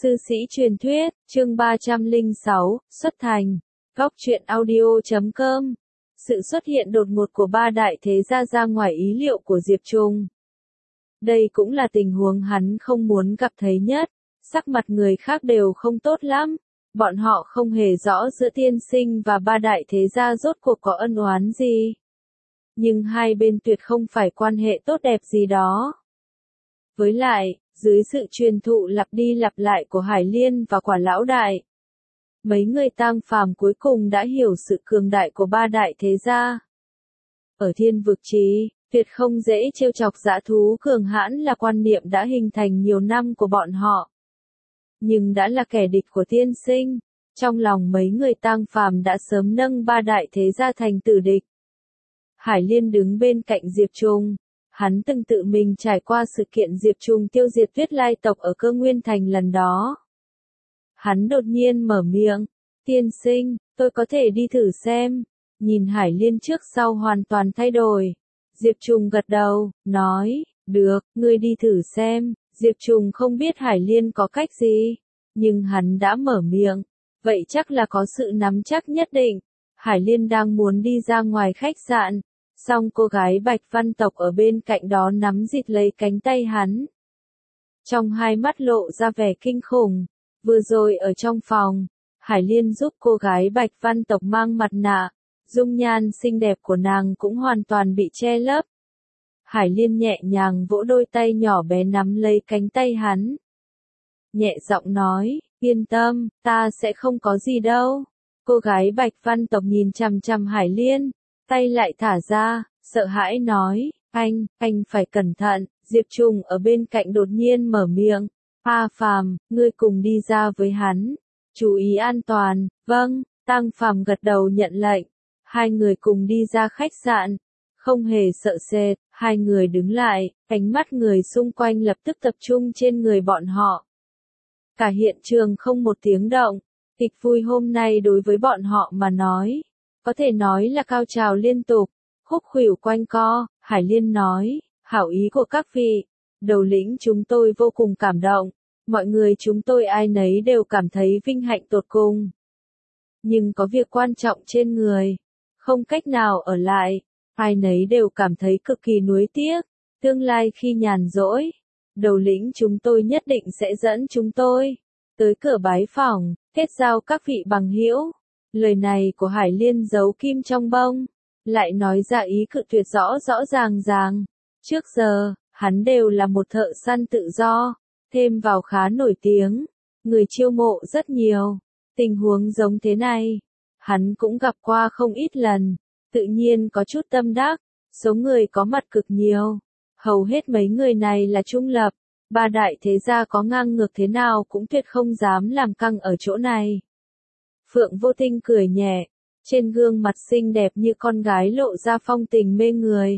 Sư sĩ truyền thuyết, chương 306, xuất thành. Góc truyện audio.com. Sự xuất hiện đột ngột của ba đại thế gia ra ngoài ý liệu của Diệp Trung. Đây cũng là tình huống hắn không muốn gặp thấy nhất, sắc mặt người khác đều không tốt lắm. Bọn họ không hề rõ giữa tiên sinh và ba đại thế gia rốt cuộc có ân oán gì. Nhưng hai bên tuyệt không phải quan hệ tốt đẹp gì đó. Với lại, dưới sự truyền thụ lặp đi lặp lại của Hải Liên và Quả Lão Đại, mấy người tang phàm cuối cùng đã hiểu sự cường đại của ba đại thế gia. Ở thiên vực trí, tuyệt không dễ trêu chọc dã thú cường hãn là quan niệm đã hình thành nhiều năm của bọn họ. Nhưng đã là kẻ địch của tiên sinh, trong lòng mấy người tang phàm đã sớm nâng ba đại thế gia thành tử địch. Hải Liên đứng bên cạnh Diệp Trung. Hắn từng tự mình trải qua sự kiện Diệp Trung tiêu diệt Tuyết Lai tộc ở Cơ Nguyên Thành lần đó. Hắn đột nhiên mở miệng, tiên sinh, tôi có thể đi thử xem. Nhìn Hải Liên trước sau hoàn toàn thay đổi. Diệp Trung gật đầu, nói, được, ngươi đi thử xem. Diệp Trung không biết Hải Liên có cách gì, nhưng hắn đã mở miệng, vậy chắc là có sự nắm chắc nhất định. Hải Liên đang muốn đi ra ngoài khách sạn. Song cô gái Bạch Văn tộc ở bên cạnh đó nắm dịt lấy cánh tay hắn. Trong hai mắt lộ ra vẻ kinh khủng. Vừa rồi ở trong phòng, Hải Liên giúp cô gái Bạch Văn tộc mang mặt nạ. Dung nhan xinh đẹp của nàng cũng hoàn toàn bị che lấp. Hải Liên nhẹ nhàng vỗ đôi tay nhỏ bé nắm lấy cánh tay hắn. Nhẹ giọng nói, yên tâm, ta sẽ không có gì đâu. Cô gái Bạch Văn tộc nhìn chằm chằm Hải Liên. Tay lại thả ra, sợ hãi nói, anh phải cẩn thận. Diệp Trung ở bên cạnh đột nhiên mở miệng, A Phàm, ngươi cùng đi ra với hắn, chú ý an toàn. Vâng, Tang Phàm gật đầu nhận lệnh. Hai người cùng đi ra khách sạn, không hề sợ sệt. Hai người đứng lại, ánh mắt người xung quanh lập tức tập trung trên người bọn họ. Cả hiện trường không một tiếng động. Kịch vui hôm nay đối với bọn họ mà nói, có thể nói là cao trào liên tục, khúc khuỷu quanh co. Hải Liên nói, hảo ý của các vị, đầu lĩnh chúng tôi vô cùng cảm động, mọi người chúng tôi ai nấy đều cảm thấy vinh hạnh tột cùng. Nhưng có việc quan trọng trên người, không cách nào ở lại, ai nấy đều cảm thấy cực kỳ nuối tiếc, tương lai khi nhàn rỗi, đầu lĩnh chúng tôi nhất định sẽ dẫn chúng tôi tới cửa bái phỏng, kết giao các vị bằng hữu. Lời này của Hải Liên giấu kim trong bông, lại nói ra ý cự tuyệt rõ rõ ràng ràng. Trước giờ, hắn đều là một thợ săn tự do, thêm vào khá nổi tiếng, người chiêu mộ rất nhiều. Tình huống giống thế này, hắn cũng gặp qua không ít lần, tự nhiên có chút tâm đắc, số người có mặt cực nhiều. Hầu hết mấy người này là trung lập, ba đại thế gia có ngang ngược thế nào cũng tuyệt không dám làm căng ở chỗ này. Phượng Vô Tinh cười nhẹ, trên gương mặt xinh đẹp như con gái lộ ra phong tình mê người.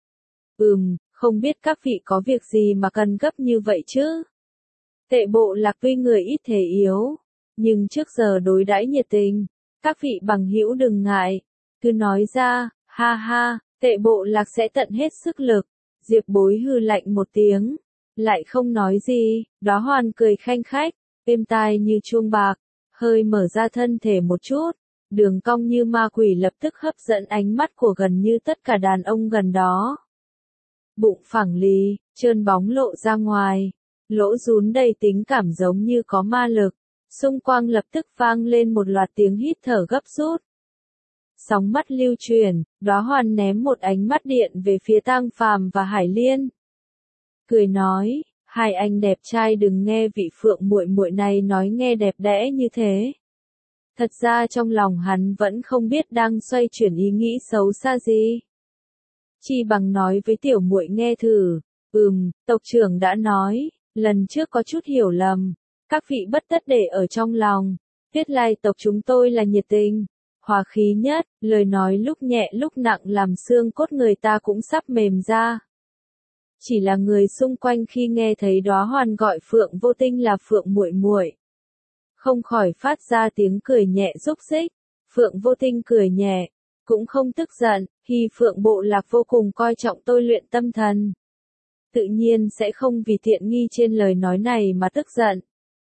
Không biết các vị có việc gì mà cần gấp như vậy chứ? Tệ Bộ Lạc tuy người ít thể yếu, nhưng trước giờ đối đãi nhiệt tình, các vị bằng hữu đừng ngại, cứ nói ra, ha ha, Tệ Bộ Lạc sẽ tận hết sức lực. Diệp Bối hừ lạnh một tiếng, lại không nói gì. Đóa Hoàn cười khanh khách, êm tai như chuông bạc. Hơi mở ra thân thể một chút, đường cong như ma quỷ lập tức hấp dẫn ánh mắt của gần như tất cả đàn ông gần đó. Bụng phẳng lì, trơn bóng lộ ra ngoài, lỗ rún đầy tính cảm giống như có ma lực, xung quanh lập tức vang lên một loạt tiếng hít thở gấp rút. Sóng mắt lưu chuyển, Đóa Hoàn ném một ánh mắt điện về phía Tang Phàm và Hải Liên. Cười nói, hai anh đẹp trai đừng nghe vị Phượng muội muội này nói nghe đẹp đẽ như thế. Thật ra trong lòng hắn vẫn không biết đang xoay chuyển ý nghĩ xấu xa gì. Chi bằng nói với tiểu muội nghe thử. Tộc trưởng đã nói, lần trước có chút hiểu lầm, các vị bất tất để ở trong lòng. Tuyết Lai tộc chúng tôi là nhiệt tình, hòa khí nhất, lời nói lúc nhẹ lúc nặng làm xương cốt người ta cũng sắp mềm ra. Chỉ là người xung quanh khi nghe thấy Đóa Hoàn gọi Phượng Vô Tinh là Phượng muội muội, không khỏi phát ra tiếng cười nhẹ rúc rích. Phượng Vô Tinh cười nhẹ, cũng không tức giận, Hy Phượng Bộ Lạc vô cùng coi trọng tôi luyện tâm thần, tự nhiên sẽ không vì tiện nghi trên lời nói này mà tức giận.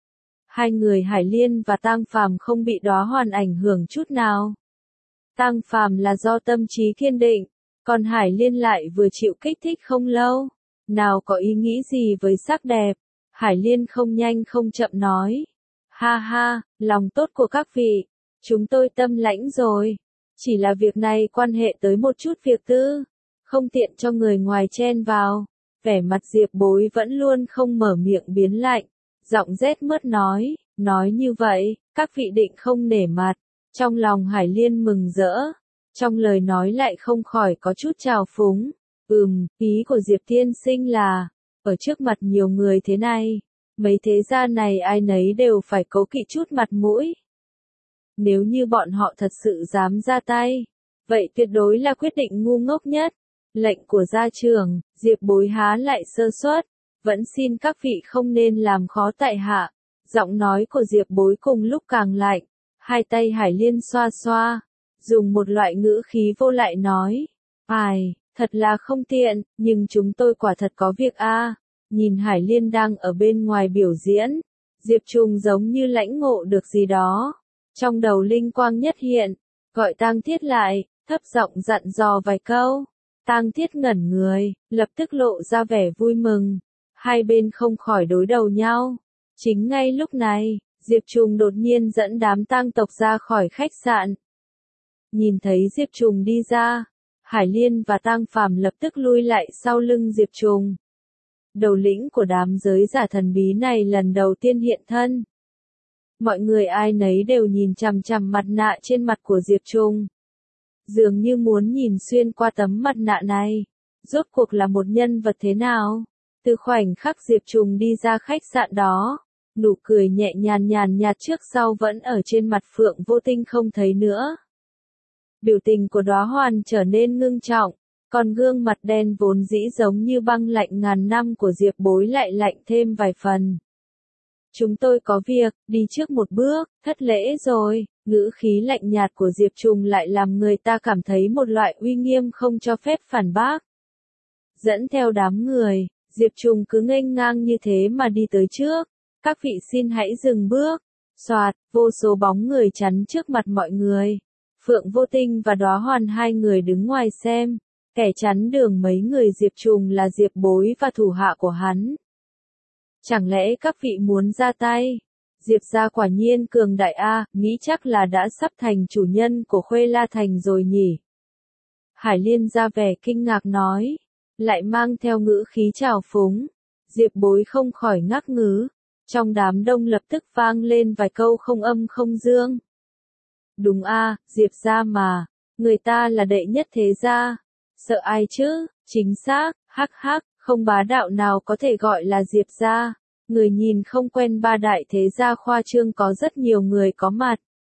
Hai người Hải Liên và Tang Phàm không bị Đóa Hoàn ảnh hưởng chút nào. Tang Phàm là do tâm trí kiên định, còn Hải Liên lại vừa chịu kích thích không lâu, nào có ý nghĩ gì với sắc đẹp. Hải Liên không nhanh không chậm nói, ha ha, lòng tốt của các vị, chúng tôi tâm lãnh rồi, chỉ là việc này quan hệ tới một chút việc tư, không tiện cho người ngoài chen vào. Vẻ mặt Diệp Bối vẫn luôn không mở miệng biến lạnh, giọng rét mướt nói như vậy, các vị định không nể mặt. Trong lòng Hải Liên mừng rỡ, trong lời nói lại không khỏi có chút trào phúng. Ý của Diệp tiên sinh là, ở trước mặt nhiều người thế này, mấy thế gia này ai nấy đều phải cố kỵ chút mặt mũi. Nếu như bọn họ thật sự dám ra tay, vậy tuyệt đối là quyết định ngu ngốc nhất. Lệnh của gia trưởng, Diệp Bối há lại sơ suất, vẫn xin các vị không nên làm khó tại hạ. Giọng nói của Diệp Bối cùng lúc càng lạnh, hai tay Hải Liên xoa xoa, dùng một loại ngữ khí vô lại nói, thật là không tiện, nhưng chúng tôi quả thật có việc a. Nhìn Hải Liên đang ở bên ngoài biểu diễn, Diệp Trùng giống như lãnh ngộ được gì đó. Trong đầu linh quang nhất hiện, gọi Tang Thiết lại, thấp giọng dặn dò vài câu. Tang Thiết ngẩn người, lập tức lộ ra vẻ vui mừng. Hai bên không khỏi đối đầu nhau. Chính ngay lúc này, Diệp Trùng đột nhiên dẫn đám tang tộc ra khỏi khách sạn. Nhìn thấy Diệp Trùng đi ra, Hải Liên và Tang Phàm lập tức lui lại sau lưng Diệp Trùng. Đầu lĩnh của đám giới giả thần bí này lần đầu tiên hiện thân. Mọi người ai nấy đều nhìn chằm chằm mặt nạ trên mặt của Diệp Trùng. Dường như muốn nhìn xuyên qua tấm mặt nạ này. Rốt cuộc là một nhân vật thế nào? Từ khoảnh khắc Diệp Trùng đi ra khách sạn đó, nụ cười nhẹ nhàng nhạt trước sau vẫn ở trên mặt Phượng Vô Tinh không thấy nữa. Biểu tình của Đóa Hoàn trở nên ngưng trọng, còn gương mặt đen vốn dĩ giống như băng lạnh ngàn năm của Diệp Bối lại lạnh thêm vài phần. Chúng tôi có việc, đi trước một bước, thất lễ rồi. Ngữ khí lạnh nhạt của Diệp Trùng lại làm người ta cảm thấy một loại uy nghiêm không cho phép phản bác. Dẫn theo đám người, Diệp Trùng cứ nghênh ngang như thế mà đi tới trước. Các vị xin hãy dừng bước. Soạt, vô số bóng người chắn trước mặt mọi người. Phượng Vô Tinh và Đóa Hoàn hai người đứng ngoài xem. Kẻ chắn đường mấy người Diệp Trùng là Diệp Bối và thủ hạ của hắn. Chẳng lẽ các vị muốn ra tay? Diệp gia quả nhiên cường đại a, nghĩ chắc là đã sắp thành chủ nhân của Khuê La Thành rồi nhỉ. Hải Liên ra vẻ kinh ngạc nói, lại mang theo ngữ khí trào phúng. Diệp Bối không khỏi ngắc ngứ, trong đám đông lập tức vang lên vài câu không âm không dương. Đúng a, Diệp gia mà, người ta là đệ nhất thế gia, sợ ai chứ, chính xác, hắc hắc, không bá đạo nào có thể gọi là Diệp gia. Người nhìn không quen ba đại thế gia khoa trương có rất nhiều người có mặt.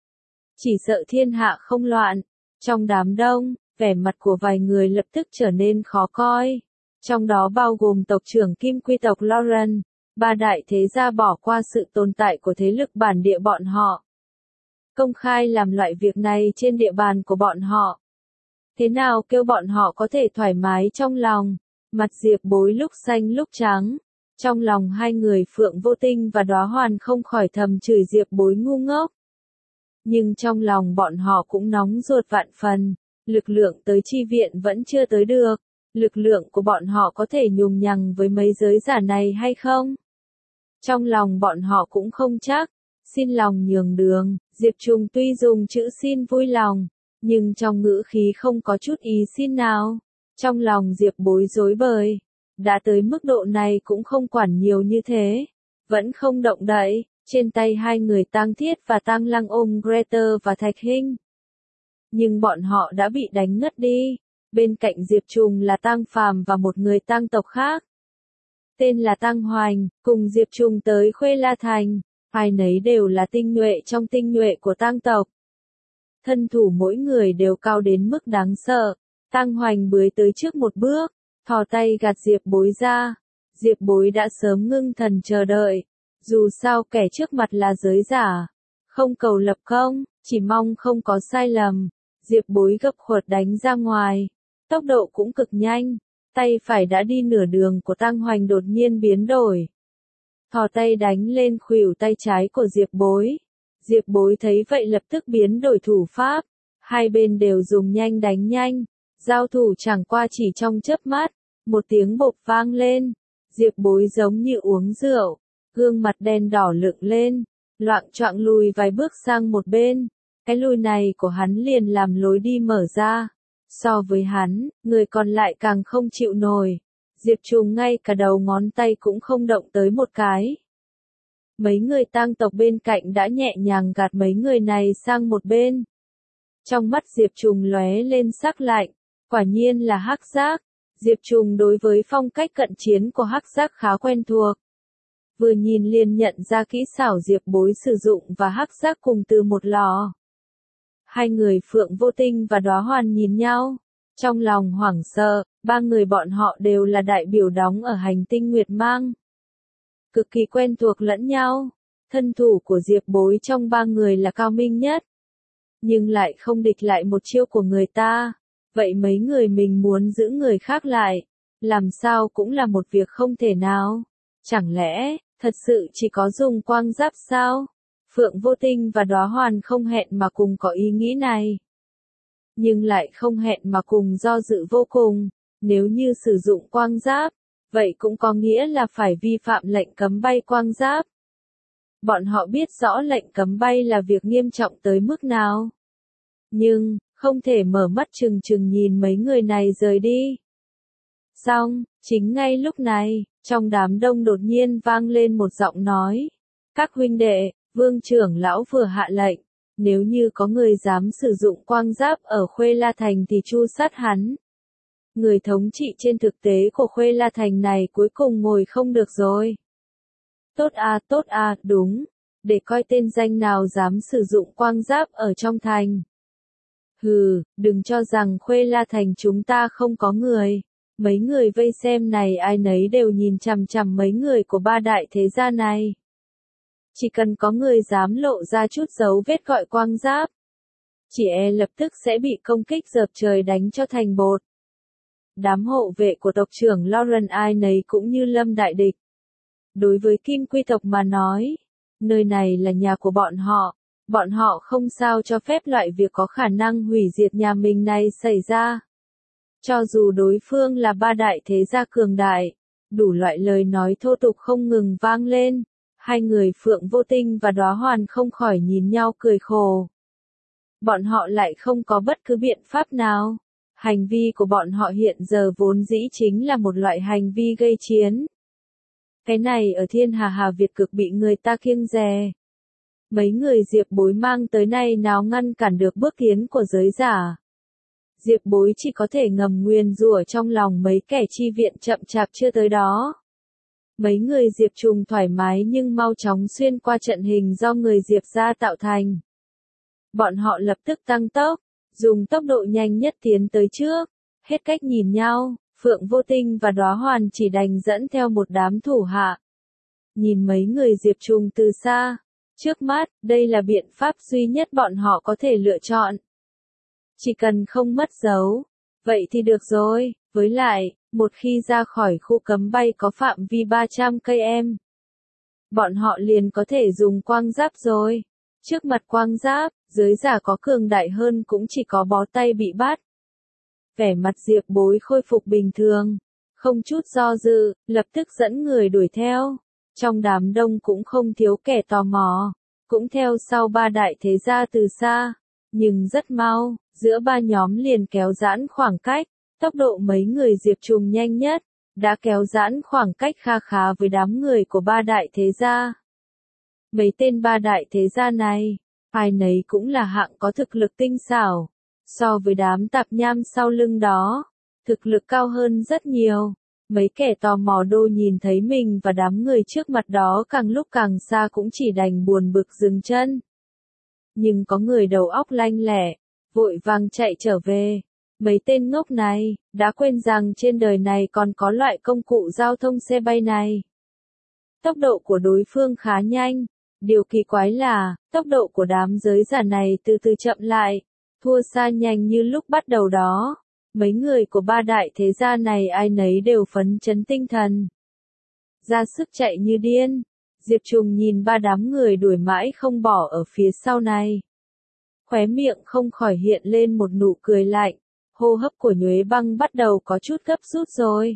Chỉ sợ thiên hạ không loạn. Trong đám đông, vẻ mặt của vài người lập tức trở nên khó coi. Trong đó bao gồm tộc trưởng Kim Quy tộc Lauren. Ba đại thế gia bỏ qua sự tồn tại của thế lực bản địa bọn họ. Công khai làm loại việc này trên địa bàn của bọn họ. Thế nào kêu bọn họ có thể thoải mái trong lòng. Mặt Diệp Bối lúc xanh lúc trắng. Trong lòng hai người Phượng Vô Tinh và Đóa Hoàn không khỏi thầm chửi Diệp Bối ngu ngốc. Nhưng trong lòng bọn họ cũng nóng ruột vạn phần, lực lượng tới chi viện vẫn chưa tới được, lực lượng của bọn họ có thể nhùng nhằng với mấy giới giả này hay không? Trong lòng bọn họ cũng không chắc, xin lòng nhường đường, Diệp Trùng tuy dùng chữ xin vui lòng, nhưng trong ngữ khí không có chút ý xin nào. Trong lòng Diệp Bối rối bời. Đã tới mức độ này cũng không quản nhiều như thế. Vẫn không động đậy. Trên tay hai người Tang Thiết và Tang Lăng ôm Greater và Thạch Hinh. Nhưng bọn họ đã bị đánh ngất đi. Bên cạnh Diệp Trùng là Tang Phàm và một người Tang tộc khác. Tên là Tang Hoành, cùng Diệp Trùng tới Khuê La Thành. Ai nấy đều là tinh nhuệ trong tinh nhuệ của Tang tộc. Thân thủ mỗi người đều cao đến mức đáng sợ. Tang Hoành bưới tới trước một bước. Thò tay gạt Diệp Bối ra. Diệp Bối đã sớm ngưng thần chờ đợi. Dù sao kẻ trước mặt là giới giả. Không cầu lập công, chỉ mong không có sai lầm. Diệp Bối gấp khuất đánh ra ngoài. Tốc độ cũng cực nhanh. Tay phải đã đi nửa đường của Tang Hoành đột nhiên biến đổi. thò tay đánh lên khuỷu tay trái của Diệp Bối. Diệp Bối thấy vậy lập tức biến đổi thủ pháp, hai bên đều dùng nhanh đánh nhanh, giao thủ chẳng qua chỉ trong chớp mắt, một tiếng bộp vang lên, Diệp Bối giống như uống rượu, gương mặt đen đỏ lựng lên, loạng choạng lùi vài bước sang một bên, cái lùi này của hắn liền làm lối đi mở ra, so với hắn, người còn lại càng không chịu nổi, Diệp Trùng ngay cả đầu ngón tay cũng không động tới một cái. Mấy người tang tộc bên cạnh đã nhẹ nhàng gạt mấy người này sang một bên. Trong mắt Diệp Trùng lóe lên sắc lạnh, quả nhiên là Hắc Giác. Diệp Trùng đối với phong cách cận chiến của Hắc Giác khá quen thuộc. Vừa nhìn liền nhận ra kỹ xảo Diệp Bối sử dụng và Hắc Giác cùng từ một lò. Hai người Phượng Vô Tinh và Đóa Hoàn nhìn nhau, trong lòng hoảng sợ, ba người bọn họ đều là đại biểu đóng ở hành tinh Nguyệt Mang. Cực kỳ quen thuộc lẫn nhau, thân thủ của Diệp Bối trong ba người là cao minh nhất. Nhưng lại không địch lại một chiêu của người ta, vậy mấy người mình muốn giữ người khác lại, làm sao cũng là một việc không thể nào. Chẳng lẽ, thật sự chỉ có dùng quang giáp sao? Phượng Vô Tinh và Đóa Hoàn không hẹn mà cùng có ý nghĩ này. Nhưng lại không hẹn mà cùng do dự vô cùng, nếu như sử dụng quang giáp, vậy cũng có nghĩa là phải vi phạm lệnh cấm bay quang giáp. Bọn họ biết rõ lệnh cấm bay là việc nghiêm trọng tới mức nào. Nhưng, không thể mở mắt trừng trừng nhìn mấy người này rời đi. Xong, chính ngay lúc này, trong đám đông đột nhiên vang lên một giọng nói. Các huynh đệ, Vương trưởng lão vừa hạ lệnh, nếu như có người dám sử dụng quang giáp ở Khuê La Thành thì tru sát hắn. Người thống trị trên thực tế của Khuê La Thành này cuối cùng ngồi không được rồi. Tốt à, đúng. Để coi tên danh nào dám sử dụng quang giáp ở trong thành. Hừ, đừng cho rằng Khuê La Thành chúng ta không có người. Mấy người vây xem này ai nấy đều nhìn chằm chằm mấy người của ba đại thế gia này. Chỉ cần có người dám lộ ra chút dấu vết gọi quang giáp, chỉ lập tức sẽ bị công kích dợp trời đánh cho thành bột. Đám hộ vệ của tộc trưởng Lauren ai nấy cũng như lâm đại địch. Đối với Kim Quy tộc mà nói, nơi này là nhà của bọn họ không sao cho phép loại việc có khả năng hủy diệt nhà mình này xảy ra. Cho dù đối phương là ba đại thế gia cường đại, đủ loại lời nói thô tục không ngừng vang lên, hai người Phượng Vô Tinh và Đóa Hoàn không khỏi nhìn nhau cười khổ. Bọn họ lại không có bất cứ biện pháp nào. Hành vi của bọn họ hiện giờ vốn dĩ chính là một loại hành vi gây chiến. Cái này ở Thiên Hà Việt cực bị người ta kiêng dè. Mấy người Diệp Bối mang tới nay nào ngăn cản được bước tiến của giới giả. Diệp Bối chỉ có thể ngầm nguyền rủa trong lòng mấy kẻ chi viện chậm chạp chưa tới đó. Mấy người Diệp Trùng thoải mái nhưng mau chóng xuyên qua trận hình do người Diệp gia tạo thành. Bọn họ lập tức tăng tốc, dùng tốc độ nhanh nhất tiến tới trước, hết cách nhìn nhau, Phượng Vô Tinh và Đóa Hoàn chỉ đành dẫn theo một đám thủ hạ. Nhìn mấy người Diệp Trùng từ xa, trước mắt, đây là biện pháp duy nhất bọn họ có thể lựa chọn. Chỉ cần không mất dấu, vậy thì được rồi, với lại, một khi ra khỏi khu cấm bay có phạm vi 300 cây bọn họ liền có thể dùng quang giáp rồi. Trước mặt quang giáp, giới giả có cường đại hơn cũng chỉ có bó tay bị bắt. Vẻ mặt Diệp Bối khôi phục bình thường, không chút do dự, lập tức dẫn người đuổi theo. Trong đám đông cũng không thiếu kẻ tò mò, cũng theo sau ba đại thế gia từ xa. Nhưng rất mau, giữa ba nhóm liền kéo giãn khoảng cách, tốc độ mấy người Diệp Trùng nhanh nhất, đã kéo giãn khoảng cách kha khá với đám người của ba đại thế gia. Mấy tên ba đại thế gia này, ai nấy cũng là hạng có thực lực tinh xảo, so với đám tạp nham sau lưng đó, thực lực cao hơn rất nhiều. Mấy kẻ tò mò đô nhìn thấy mình và đám người trước mặt đó càng lúc càng xa cũng chỉ đành buồn bực dừng chân. Nhưng có người đầu óc lanh lẹ, vội vàng chạy trở về. Mấy tên ngốc này, đã quên rằng trên đời này còn có loại công cụ giao thông xe bay này. Tốc độ của đối phương khá nhanh. Điều kỳ quái là, tốc độ của đám giới giả này từ từ chậm lại, thua xa nhanh như lúc bắt đầu đó. Mấy người của ba đại thế gia này ai nấy đều phấn chấn tinh thần. Ra sức chạy như điên, Diệp Trùng nhìn ba đám người đuổi mãi không bỏ ở phía sau này. Khóe miệng không khỏi hiện lên một nụ cười lạnh, hô hấp của Nhuế Băng bắt đầu có chút gấp rút rồi.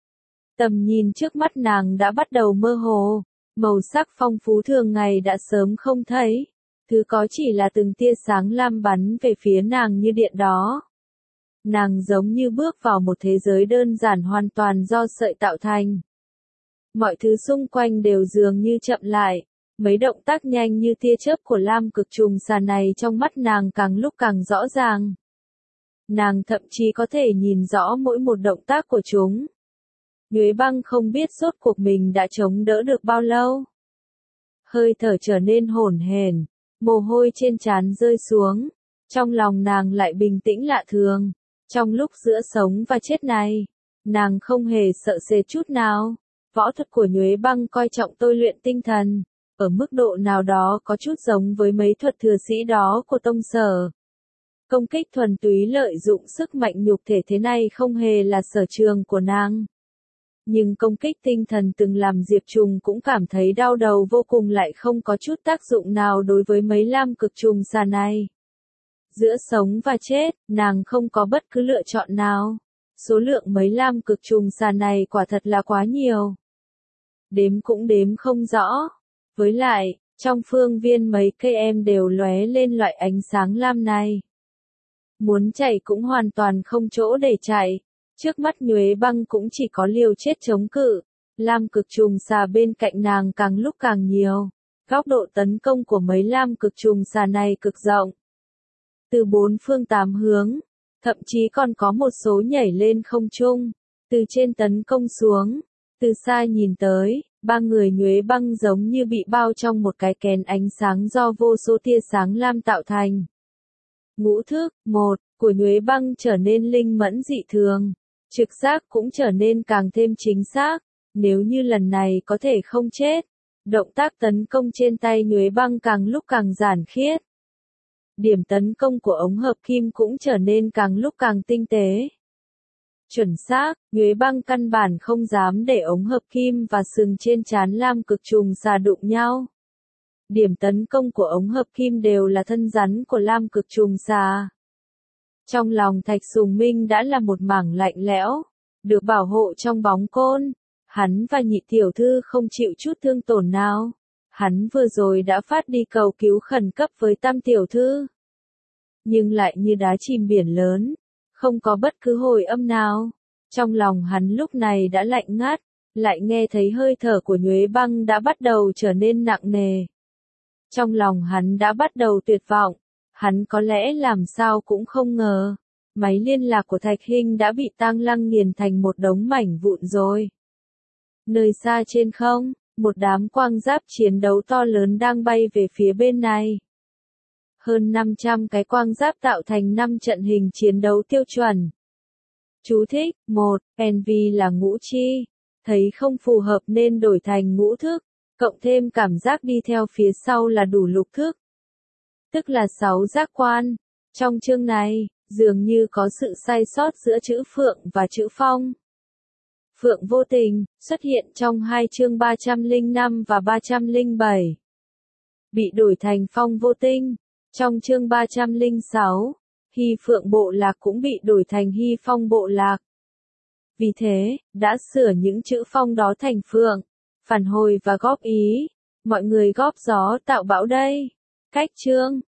Tầm nhìn trước mắt nàng đã bắt đầu mơ hồ, màu sắc phong phú thường ngày đã sớm không thấy, thứ có chỉ là từng tia sáng lam bắn về phía nàng như điện đó. Nàng giống như bước vào một thế giới đơn giản hoàn toàn do sợi tạo thành. Mọi thứ xung quanh đều dường như chậm lại, mấy động tác nhanh như tia chớp của lam cực trùng xà này trong mắt nàng càng lúc càng rõ ràng. Nàng thậm chí có thể nhìn rõ mỗi một động tác của chúng. Nhuế Băng không biết rốt cuộc mình đã chống đỡ được bao lâu. Hơi thở trở nên hổn hển, mồ hôi trên trán rơi xuống, trong lòng nàng lại bình tĩnh lạ thường. Trong lúc giữa sống và chết này, nàng không hề sợ sệt chút nào. Võ thuật của Nhuế Băng coi trọng tôi luyện tinh thần, ở mức độ nào đó có chút giống với mấy thuật thừa sĩ đó của Tông Sở. Công kích thuần túy lợi dụng sức mạnh nhục thể thế này không hề là sở trường của nàng. Nhưng công kích tinh thần từng làm Diệp Trùng cũng cảm thấy đau đầu vô cùng, lại không có chút tác dụng nào đối với mấy lam cực trùng xà này. Giữa sống và chết, nàng không có bất cứ lựa chọn nào. Số lượng mấy lam cực trùng xà này quả thật là quá nhiều. Đếm cũng đếm không rõ. Với lại, trong phương viên mấy cây em đều lóe lên loại ánh sáng lam này. Muốn chạy cũng hoàn toàn không chỗ để chạy. Trước mắt Nhuế Băng cũng chỉ có liều chết chống cự. Lam cực trùng xà bên cạnh nàng càng lúc càng nhiều. Góc độ tấn công của mấy lam cực trùng xà này cực rộng. Từ bốn phương tám hướng, thậm chí còn có một số nhảy lên không trung, từ trên tấn công xuống, từ xa nhìn tới, ba người Nhuế Băng giống như bị bao trong một cái kén ánh sáng do vô số tia sáng lam tạo thành. Ngũ thức, một, của Nhuế Băng trở nên linh mẫn dị thường, trực giác cũng trở nên càng thêm chính xác, nếu như lần này có thể không chết. Động tác tấn công trên tay Nhuế Băng càng lúc càng giản khiết. Điểm tấn công của ống hợp kim cũng trở nên càng lúc càng tinh tế. Chuẩn xác, Nhuế Băng căn bản không dám để ống hợp kim và sừng trên trán lam cực trùng xà đụng nhau. Điểm tấn công của ống hợp kim đều là thân rắn của lam cực trùng xà. Trong lòng Thạch Sùng Minh đã là một mảng lạnh lẽo, được bảo hộ trong bóng côn. Hắn và Nhị tiểu thư không chịu chút thương tổn nào. Hắn vừa rồi đã phát đi cầu cứu khẩn cấp với Tam tiểu thư. Nhưng lại như đá chìm biển lớn, không có bất cứ hồi âm nào. Trong lòng hắn lúc này đã lạnh ngắt, lại nghe thấy hơi thở của Nhuế Băng đã bắt đầu trở nên nặng nề. Trong lòng hắn đã bắt đầu tuyệt vọng, hắn có lẽ làm sao cũng không ngờ, máy liên lạc của Thạch Hinh đã bị Tang Lăng nghiền thành một đống mảnh vụn rồi. Nơi xa trên không, một đám quang giáp chiến đấu to lớn đang bay về phía bên này. Hơn 500 cái quang giáp tạo thành 5 trận hình chiến đấu tiêu chuẩn. Chú thích, 1, NV là ngũ chi, thấy không phù hợp nên đổi thành ngũ thức, cộng thêm cảm giác đi theo phía sau là đủ lục thức. Tức là 6 giác quan. Trong chương này, dường như có sự sai sót giữa chữ Phượng và chữ Phong. Phượng vô tình, xuất hiện trong hai chương 305 và 307. Bị đổi thành Phong vô tinh. Trong chương 306, Hy Phượng bộ lạc cũng bị đổi thành Hy Phong bộ lạc. Vì thế, đã sửa những chữ Phong đó thành Phượng. Phản hồi và góp ý. Mọi người góp gió tạo bão đây. Cách chương.